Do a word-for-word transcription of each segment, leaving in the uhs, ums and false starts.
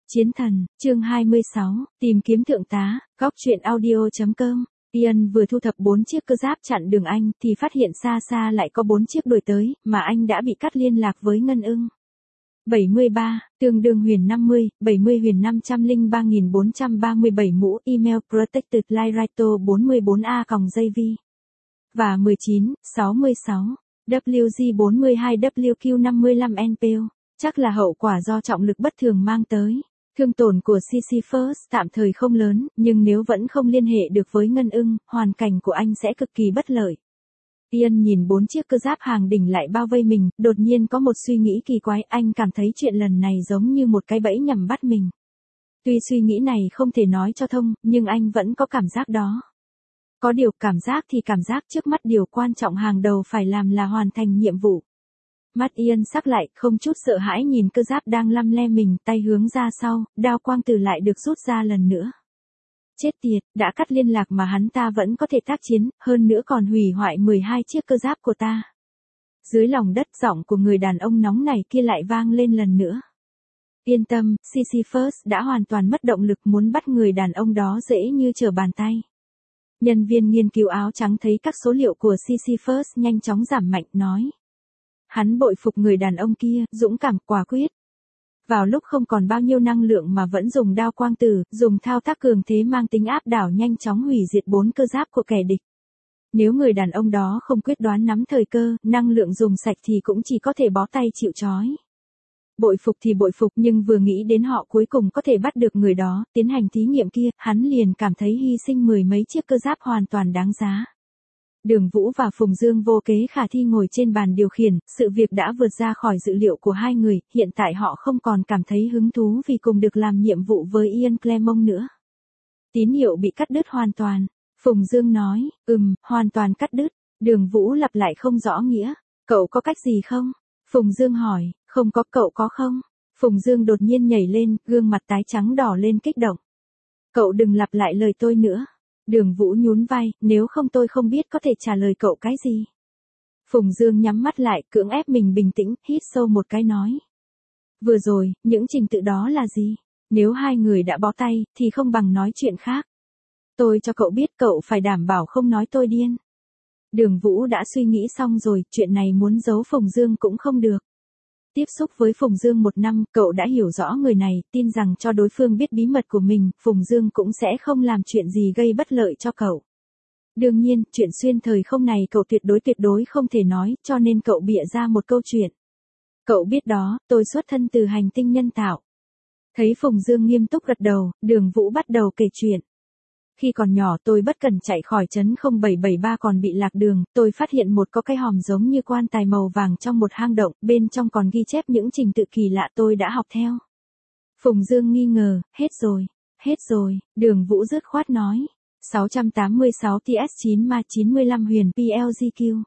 Chiến thần, chương hai mươi sáu, tìm kiếm thượng tá, góc truyện audio.com. Ian vừa thu thập bốn chiếc cơ giáp chặn đường anh thì phát hiện xa xa lại có bốn chiếc đuổi tới, mà anh đã bị cắt liên lạc với Ngân Ưng. bảy mươi ba, tương đương huyền năm mươi, bảy mươi huyền năm trăm lẻ ba nghìn bốn trăm ba mươi bảy mũ, email protected lightrighto bốn mươi bốn a jv. Và mười chín, sáu mươi sáu, W G bốn mươi hai W Q năm mươi lăm N P O. Chắc là hậu quả do trọng lực bất thường mang tới. Thương tổn của Sisyphus tạm thời không lớn, nhưng nếu vẫn không liên hệ được với Ngân Ưng, hoàn cảnh của anh sẽ cực kỳ bất lợi. Ian nhìn bốn chiếc cơ giáp hàng đỉnh lại bao vây mình, đột nhiên có một suy nghĩ kỳ quái, anh cảm thấy chuyện lần này giống như một cái bẫy nhằm bắt mình. Tuy suy nghĩ này không thể nói cho thông, nhưng anh vẫn có cảm giác đó. Có điều cảm giác thì cảm giác, trước mắt điều quan trọng hàng đầu phải làm là hoàn thành nhiệm vụ. Mắt Ian sắc lại, không chút sợ hãi nhìn cơ giáp đang lăm le mình, tay hướng ra sau, đao quang tử lại được rút ra lần nữa. Chết tiệt, đã cắt liên lạc mà hắn ta vẫn có thể tác chiến, hơn nữa còn hủy hoại mười hai chiếc cơ giáp của ta. Dưới lòng đất, giọng của người đàn ông nóng này kia lại vang lên lần nữa. Yên tâm, Sisyphus đã hoàn toàn mất động lực, muốn bắt người đàn ông đó dễ như trở bàn tay. Nhân viên nghiên cứu áo trắng thấy các số liệu của Sisyphus nhanh chóng giảm mạnh, nói. Hắn bội phục người đàn ông kia, dũng cảm, quả quyết. Vào lúc không còn bao nhiêu năng lượng mà vẫn dùng đao quang tử, dùng thao tác cường thế mang tính áp đảo nhanh chóng hủy diệt bốn cơ giáp của kẻ địch. Nếu người đàn ông đó không quyết đoán nắm thời cơ, năng lượng dùng sạch thì cũng chỉ có thể bó tay chịu trói. Bội phục thì bội phục, nhưng vừa nghĩ đến họ cuối cùng có thể bắt được người đó, tiến hành thí nghiệm kia, hắn liền cảm thấy hy sinh mười mấy chiếc cơ giáp hoàn toàn đáng giá. Đường Vũ và Phùng Dương vô kế khả thi ngồi trên bàn điều khiển, sự việc đã vượt ra khỏi dự liệu của hai người, hiện tại họ không còn cảm thấy hứng thú vì cùng được làm nhiệm vụ với Ian Clermont nữa. Tín hiệu bị cắt đứt hoàn toàn. Phùng Dương nói, ừm, hoàn toàn cắt đứt. Đường Vũ lặp lại không rõ nghĩa. Cậu có cách gì không? Phùng Dương hỏi, không có, cậu có không? Phùng Dương đột nhiên nhảy lên, gương mặt tái trắng đỏ lên kích động. Cậu đừng lặp lại lời tôi nữa. Đường Vũ nhún vai, nếu không tôi không biết có thể trả lời cậu cái gì. Phùng Dương nhắm mắt lại, cưỡng ép mình bình tĩnh, hít sâu một cái nói. Vừa rồi, những trình tự đó là gì? Nếu hai người đã bó tay, thì không bằng nói chuyện khác. Tôi cho cậu biết, cậu phải đảm bảo không nói tôi điên. Đường Vũ đã suy nghĩ xong rồi, chuyện này muốn giấu Phùng Dương cũng không được. Tiếp xúc với Phùng Dương một năm, cậu đã hiểu rõ người này, tin rằng cho đối phương biết bí mật của mình, Phùng Dương cũng sẽ không làm chuyện gì gây bất lợi cho cậu. Đương nhiên, chuyện xuyên thời không này cậu tuyệt đối tuyệt đối không thể nói, cho nên cậu bịa ra một câu chuyện. Cậu biết đó, tôi xuất thân từ hành tinh nhân tạo. Thấy Phùng Dương nghiêm túc gật đầu, Đường Vũ bắt đầu kể chuyện. Khi còn nhỏ tôi bất cẩn chạy khỏi trấn không bảy bảy ba còn bị lạc đường, tôi phát hiện một có cái hòm giống như quan tài màu vàng trong một hang động, bên trong còn ghi chép những trình tự kỳ lạ tôi đã học theo. Phùng Dương nghi ngờ, hết rồi, hết rồi, Đường Vũ dứt khoát nói. sáu trăm tám mươi sáu T S chín ma chín mươi lăm huyền P L G Q.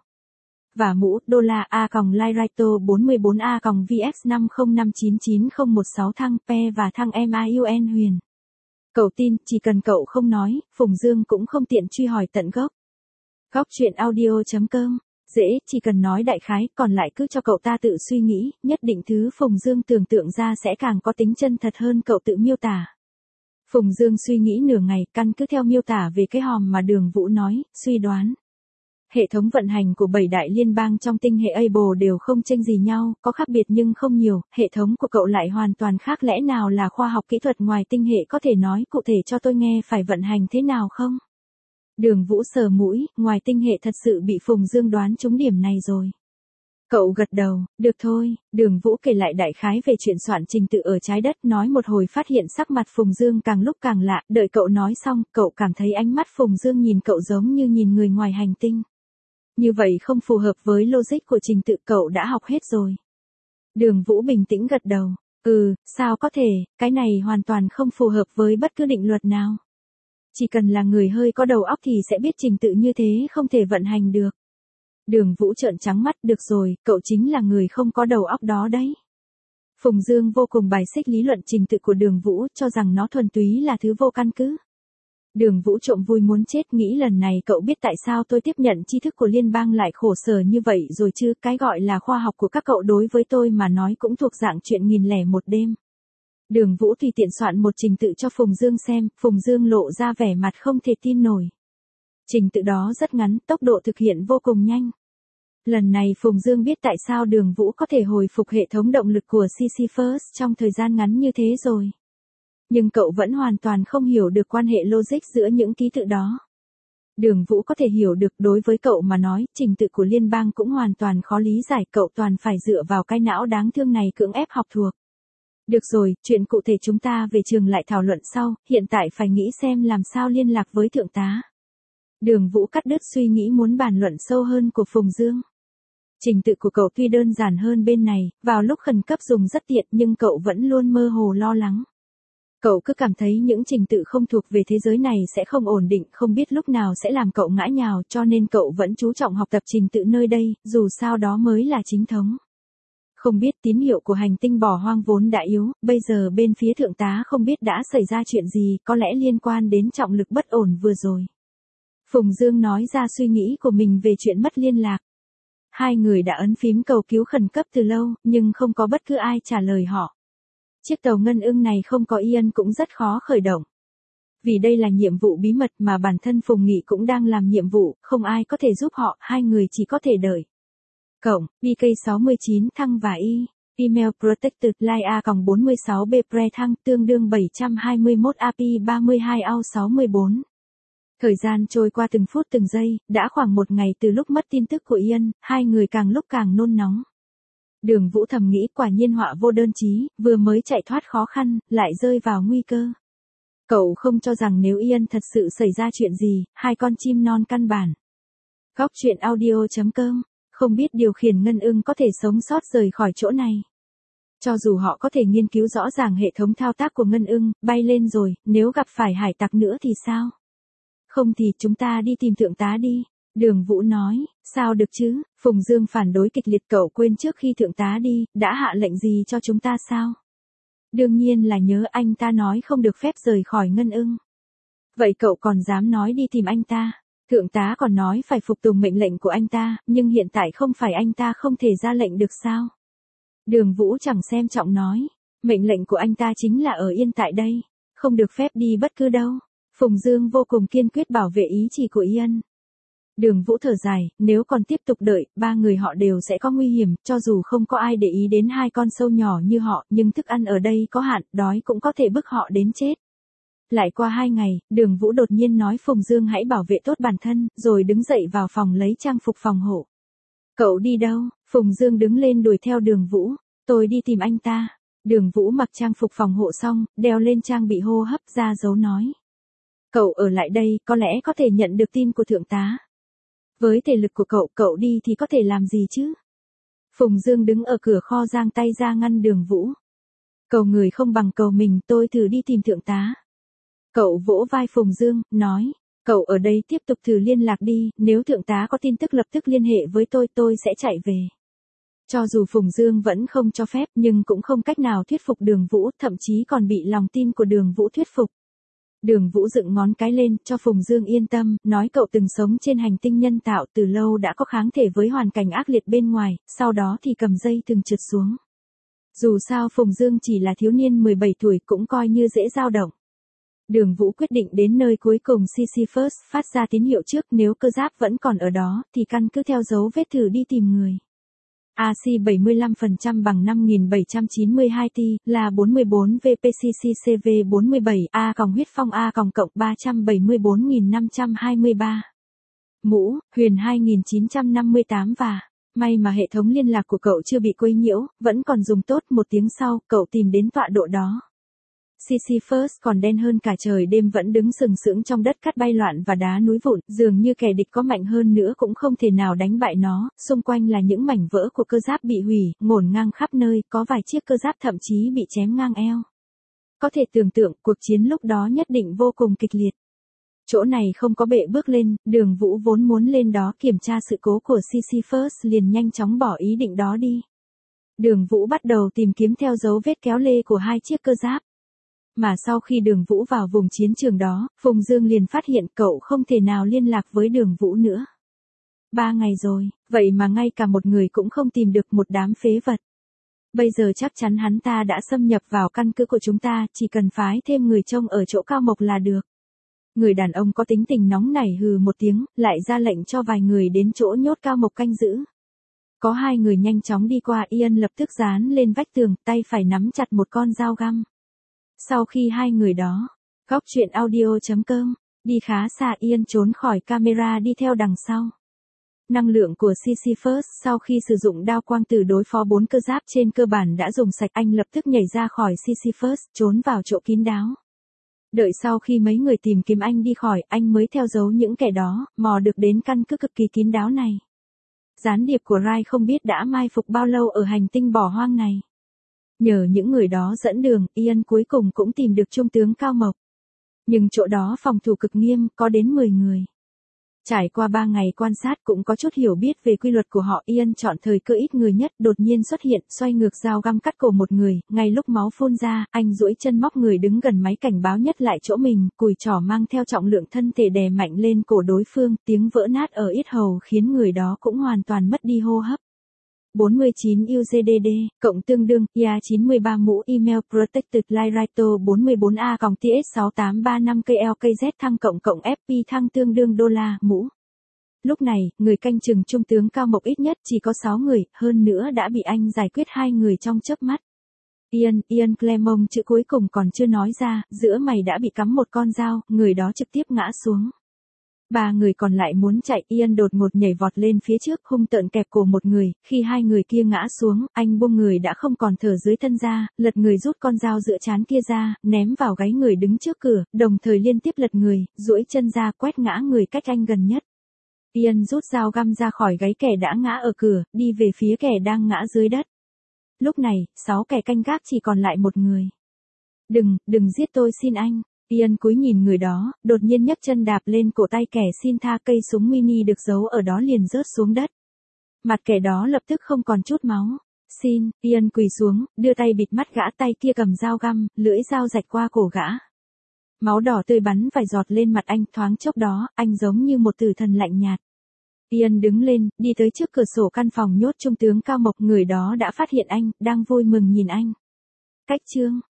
Và mũ, đô la A còng Lightrighto bốn mươi bốn A còng V X năm không năm chín chín không một sáu thăng P và thăng M I U N huyền. Cậu tin, chỉ cần cậu không nói, Phùng Dương cũng không tiện truy hỏi tận gốc. Góc truyện audio.com. Dễ, chỉ cần nói đại khái, còn lại cứ cho cậu ta tự suy nghĩ, nhất định thứ Phùng Dương tưởng tượng ra sẽ càng có tính chân thật hơn cậu tự miêu tả. Phùng Dương suy nghĩ nửa ngày, căn cứ theo miêu tả về cái hòm mà Đường Vũ nói, suy đoán. Hệ thống vận hành của bảy đại liên bang trong tinh hệ Able đều không chênh gì nhau, có khác biệt nhưng không nhiều, hệ thống của cậu lại hoàn toàn khác, lẽ nào là khoa học kỹ thuật ngoài tinh hệ, có thể nói cụ thể cho tôi nghe phải vận hành thế nào không? Đường Vũ sờ mũi, ngoài tinh hệ thật sự bị Phùng Dương đoán trúng điểm này rồi. Cậu gật đầu, được thôi, Đường Vũ kể lại đại khái về chuyện soạn trình tự ở trái đất, nói một hồi phát hiện sắc mặt Phùng Dương càng lúc càng lạ, đợi cậu nói xong, cậu cảm thấy ánh mắt Phùng Dương nhìn cậu giống như nhìn người ngoài hành tinh. Như vậy không phù hợp với logic của trình tự, cậu đã học hết rồi. Đường Vũ bình tĩnh gật đầu, ừ, sao có thể, cái này hoàn toàn không phù hợp với bất cứ định luật nào. Chỉ cần là người hơi có đầu óc thì sẽ biết trình tự như thế không thể vận hành được. Đường Vũ trợn trắng mắt, được rồi, cậu chính là người không có đầu óc đó đấy. Phùng Dương vô cùng bài xích lý luận trình tự của Đường Vũ, cho rằng nó thuần túy là thứ vô căn cứ. Đường Vũ trộm vui muốn chết, nghĩ lần này cậu biết tại sao tôi tiếp nhận tri thức của liên bang lại khổ sở như vậy rồi chứ, cái gọi là khoa học của các cậu đối với tôi mà nói cũng thuộc dạng chuyện nghìn lẻ một đêm. Đường Vũ tùy tiện soạn một trình tự cho Phùng Dương xem, Phùng Dương lộ ra vẻ mặt không thể tin nổi. Trình tự đó rất ngắn, tốc độ thực hiện vô cùng nhanh. Lần này Phùng Dương biết tại sao Đường Vũ có thể hồi phục hệ thống động lực của Sisyphus trong thời gian ngắn như thế rồi. Nhưng cậu vẫn hoàn toàn không hiểu được quan hệ logic giữa những ký tự đó. Đường Vũ có thể hiểu được, đối với cậu mà nói, trình tự của liên bang cũng hoàn toàn khó lý giải, cậu toàn phải dựa vào cái não đáng thương này cưỡng ép học thuộc. Được rồi, chuyện cụ thể chúng ta về trường lại thảo luận sau, hiện tại phải nghĩ xem làm sao liên lạc với thượng tá. Đường Vũ cắt đứt suy nghĩ muốn bàn luận sâu hơn của Phùng Dương. Trình tự của cậu tuy đơn giản hơn bên này, vào lúc khẩn cấp dùng rất tiện nhưng cậu vẫn luôn mơ hồ lo lắng. Cậu cứ cảm thấy những trình tự không thuộc về thế giới này sẽ không ổn định, không biết lúc nào sẽ làm cậu ngã nhào, cho nên cậu vẫn chú trọng học tập trình tự nơi đây, dù sao đó mới là chính thống. Không biết tín hiệu của hành tinh bỏ hoang vốn đã yếu, bây giờ bên phía thượng tá không biết đã xảy ra chuyện gì, có lẽ liên quan đến trọng lực bất ổn vừa rồi. Phùng Dương nói ra suy nghĩ của mình về chuyện mất liên lạc. Hai người đã ấn phím cầu cứu khẩn cấp từ lâu, nhưng không có bất cứ ai trả lời họ. Chiếc tàu Ngân Ưng này không có Ian cũng rất khó khởi động. Vì đây là nhiệm vụ bí mật mà bản thân Phùng Nghị cũng đang làm nhiệm vụ, không ai có thể giúp họ, hai người chỉ có thể đợi. Cộng, bê ca sáu mươi chín thăng và y, email protected line a bốn mươi sáu b pre thăng tương đương bảy trăm hai mươi mốt a pê ba mươi hai a u sáu mươi bốn. Thời gian trôi qua từng phút từng giây, đã khoảng một ngày từ lúc mất tin tức của Ian, hai người càng lúc càng nôn nóng. Đường Vũ thầm nghĩ quả nhiên họa vô đơn chí, vừa mới chạy thoát khó khăn, lại rơi vào nguy cơ. Cậu không cho rằng nếu Ian thật sự xảy ra chuyện gì, hai con chim non căn bản. Góc truyện audio chấm com, không biết điều khiển Ngân Ưng có thể sống sót rời khỏi chỗ này. Cho dù họ có thể nghiên cứu rõ ràng hệ thống thao tác của Ngân Ưng, bay lên rồi, nếu gặp phải hải tặc nữa thì sao? Không thì chúng ta đi tìm thượng tá đi. Đường Vũ nói, sao được chứ, Phùng Dương phản đối kịch liệt, cậu quên trước khi thượng tá đi, đã hạ lệnh gì cho chúng ta sao? Đương nhiên là nhớ, anh ta nói không được phép rời khỏi Ngân Ưng. Vậy cậu còn dám nói đi tìm anh ta? Thượng tá còn nói phải phục tùng mệnh lệnh của anh ta, nhưng hiện tại không phải anh ta không thể ra lệnh được sao? Đường Vũ chẳng xem trọng nói, mệnh lệnh của anh ta chính là ở yên tại đây, không được phép đi bất cứ đâu. Phùng Dương vô cùng kiên quyết bảo vệ ý chỉ của Ian. Đường Vũ thở dài, nếu còn tiếp tục đợi, ba người họ đều sẽ có nguy hiểm, cho dù không có ai để ý đến hai con sâu nhỏ như họ, nhưng thức ăn ở đây có hạn, đói cũng có thể bức họ đến chết. Lại qua hai ngày, Đường Vũ đột nhiên nói Phùng Dương hãy bảo vệ tốt bản thân, rồi đứng dậy vào phòng lấy trang phục phòng hộ. Cậu đi đâu? Phùng Dương đứng lên đuổi theo Đường Vũ. Tôi đi tìm anh ta. Đường Vũ mặc trang phục phòng hộ xong, đeo lên trang bị hô hấp ra dấu nói. Cậu ở lại đây, có lẽ có thể nhận được tin của thượng tá. Với thể lực của cậu, cậu đi thì có thể làm gì chứ? Phùng Dương đứng ở cửa kho giang tay ra ngăn Đường Vũ. Cầu người không bằng cầu mình, tôi thử đi tìm thượng tá. Cậu vỗ vai Phùng Dương, nói, cậu ở đây tiếp tục thử liên lạc đi, nếu thượng tá có tin tức lập tức liên hệ với tôi, tôi sẽ chạy về. Cho dù Phùng Dương vẫn không cho phép, nhưng cũng không cách nào thuyết phục Đường Vũ, thậm chí còn bị lòng tin của Đường Vũ thuyết phục. Đường Vũ dựng ngón cái lên, cho Phùng Dương yên tâm, nói cậu từng sống trên hành tinh nhân tạo từ lâu, đã có kháng thể với hoàn cảnh ác liệt bên ngoài, sau đó thì cầm dây từng trượt xuống. Dù sao Phùng Dương chỉ là thiếu niên mười bảy tuổi, cũng coi như dễ dao động. Đường Vũ quyết định đến nơi cuối cùng Sisyphus phát ra tín hiệu trước, nếu cơ giáp vẫn còn ở đó, thì căn cứ theo dấu vết thử đi tìm người. a xê bảy mươi lăm phần trăm bằng năm nghìn bảy trăm chín mươi hai ti, là bốn mươi bốn vê pê xê xê xê vê bốn mươi bảy, A còng huyết phong A còng cộng ba trăm bảy mươi bốn nghìn năm trăm hai mươi ba. Mũ, huyền hai nghìn chín trăm năm mươi tám và... May mà hệ thống liên lạc của cậu chưa bị quấy nhiễu, vẫn còn dùng tốt. Một tiếng sau, cậu tìm đến tọa độ đó. Sisyphus còn đen hơn cả trời đêm, vẫn đứng sừng sững trong đất cát bay loạn và đá núi vụn, dường như kẻ địch có mạnh hơn nữa cũng không thể nào đánh bại nó, xung quanh là những mảnh vỡ của cơ giáp bị hủy, ngổn ngang khắp nơi, có vài chiếc cơ giáp thậm chí bị chém ngang eo. Có thể tưởng tượng, cuộc chiến lúc đó nhất định vô cùng kịch liệt. Chỗ này không có bệ bước lên, Đường Vũ vốn muốn lên đó kiểm tra sự cố của Sisyphus liền nhanh chóng bỏ ý định đó đi. Đường Vũ bắt đầu tìm kiếm theo dấu vết kéo lê của hai chiếc cơ giáp. Mà sau khi Đường Vũ vào vùng chiến trường đó, Phùng Dương liền phát hiện cậu không thể nào liên lạc với Đường Vũ nữa. Ba ngày rồi, vậy mà ngay cả một người cũng không tìm được, một đám phế vật. Bây giờ chắc chắn hắn ta đã xâm nhập vào căn cứ của chúng ta, chỉ cần phái thêm người trông ở chỗ Cao Mộc là được. Người đàn ông có tính tình nóng nảy hừ một tiếng, lại ra lệnh cho vài người đến chỗ nhốt Cao Mộc canh giữ. Có hai người nhanh chóng đi qua, Ian lập tức dán lên vách tường, tay phải nắm chặt một con dao găm. Sau khi hai người đó, góc truyện audio chấm com, đi khá xa, Ian trốn khỏi camera đi theo đằng sau. Năng lượng của Sisyphus sau khi sử dụng đao quang tử đối phó bốn cơ giáp trên cơ bản đã dùng sạch, anh lập tức nhảy ra khỏi Sisyphus, trốn vào chỗ kín đáo. Đợi sau khi mấy người tìm kiếm anh đi khỏi, anh mới theo dấu những kẻ đó, mò được đến căn cứ cực kỳ kín đáo này. Gián điệp của Rai không biết đã mai phục bao lâu ở hành tinh bỏ hoang này. Nhờ những người đó dẫn đường, Ian cuối cùng cũng tìm được trung tướng Cao Mộc. Nhưng chỗ đó phòng thủ cực nghiêm, có đến mười người. Trải qua ba ngày quan sát cũng có chút hiểu biết về quy luật của họ, Ian chọn thời cơ ít người nhất, đột nhiên xuất hiện, xoay ngược dao găm cắt cổ một người, ngay lúc máu phun ra, anh duỗi chân móc người đứng gần máy cảnh báo nhất lại chỗ mình, cùi trỏ mang theo trọng lượng thân thể đè mạnh lên cổ đối phương, tiếng vỡ nát ở yết hầu khiến người đó cũng hoàn toàn mất đi hô hấp. bốn mươi chín u giê đê đê, cộng tương đương, i a chín mươi ba mũ email protected Lyrito bốn mươi bốn a cộng tê ét sáu tám ba năm K L K Z thăng cộng cộng ép pê thăng tương đương đô la, mũ. Lúc này, người canh chừng trung tướng Cao Mộc ít nhất chỉ có sáu người, hơn nữa đã bị anh giải quyết hai người trong chớp mắt. Ian, Ian Clemong chữ cuối cùng còn chưa nói ra, giữa mày đã bị cắm một con dao, người đó trực tiếp ngã xuống. Ba người còn lại muốn chạy, Ian đột ngột nhảy vọt lên phía trước, hung tợn kẹp cổ một người, khi hai người kia ngã xuống, anh buông người đã không còn thở dưới thân ra, lật người rút con dao giữa trán kia ra, ném vào gáy người đứng trước cửa, đồng thời liên tiếp lật người, duỗi chân ra quét ngã người cách anh gần nhất. Ian rút dao găm ra khỏi gáy kẻ đã ngã ở cửa, đi về phía kẻ đang ngã dưới đất. Lúc này, sáu kẻ canh gác chỉ còn lại một người. Đừng, đừng giết tôi xin anh. Ian cúi nhìn người đó, đột nhiên nhấc chân đạp lên cổ tay kẻ xin tha, cây súng mini được giấu ở đó liền rớt xuống đất. Mặt kẻ đó lập tức không còn chút máu. Xin, Ian quỳ xuống, đưa tay bịt mắt gã, tay kia cầm dao găm, lưỡi dao rạch qua cổ gã. Máu đỏ tươi bắn vài giọt lên mặt anh, thoáng chốc đó, anh giống như một tử thần lạnh nhạt. Ian đứng lên, đi tới trước cửa sổ căn phòng nhốt trung tướng Cao Mộc, người đó đã phát hiện anh, đang vui mừng nhìn anh. Cách chương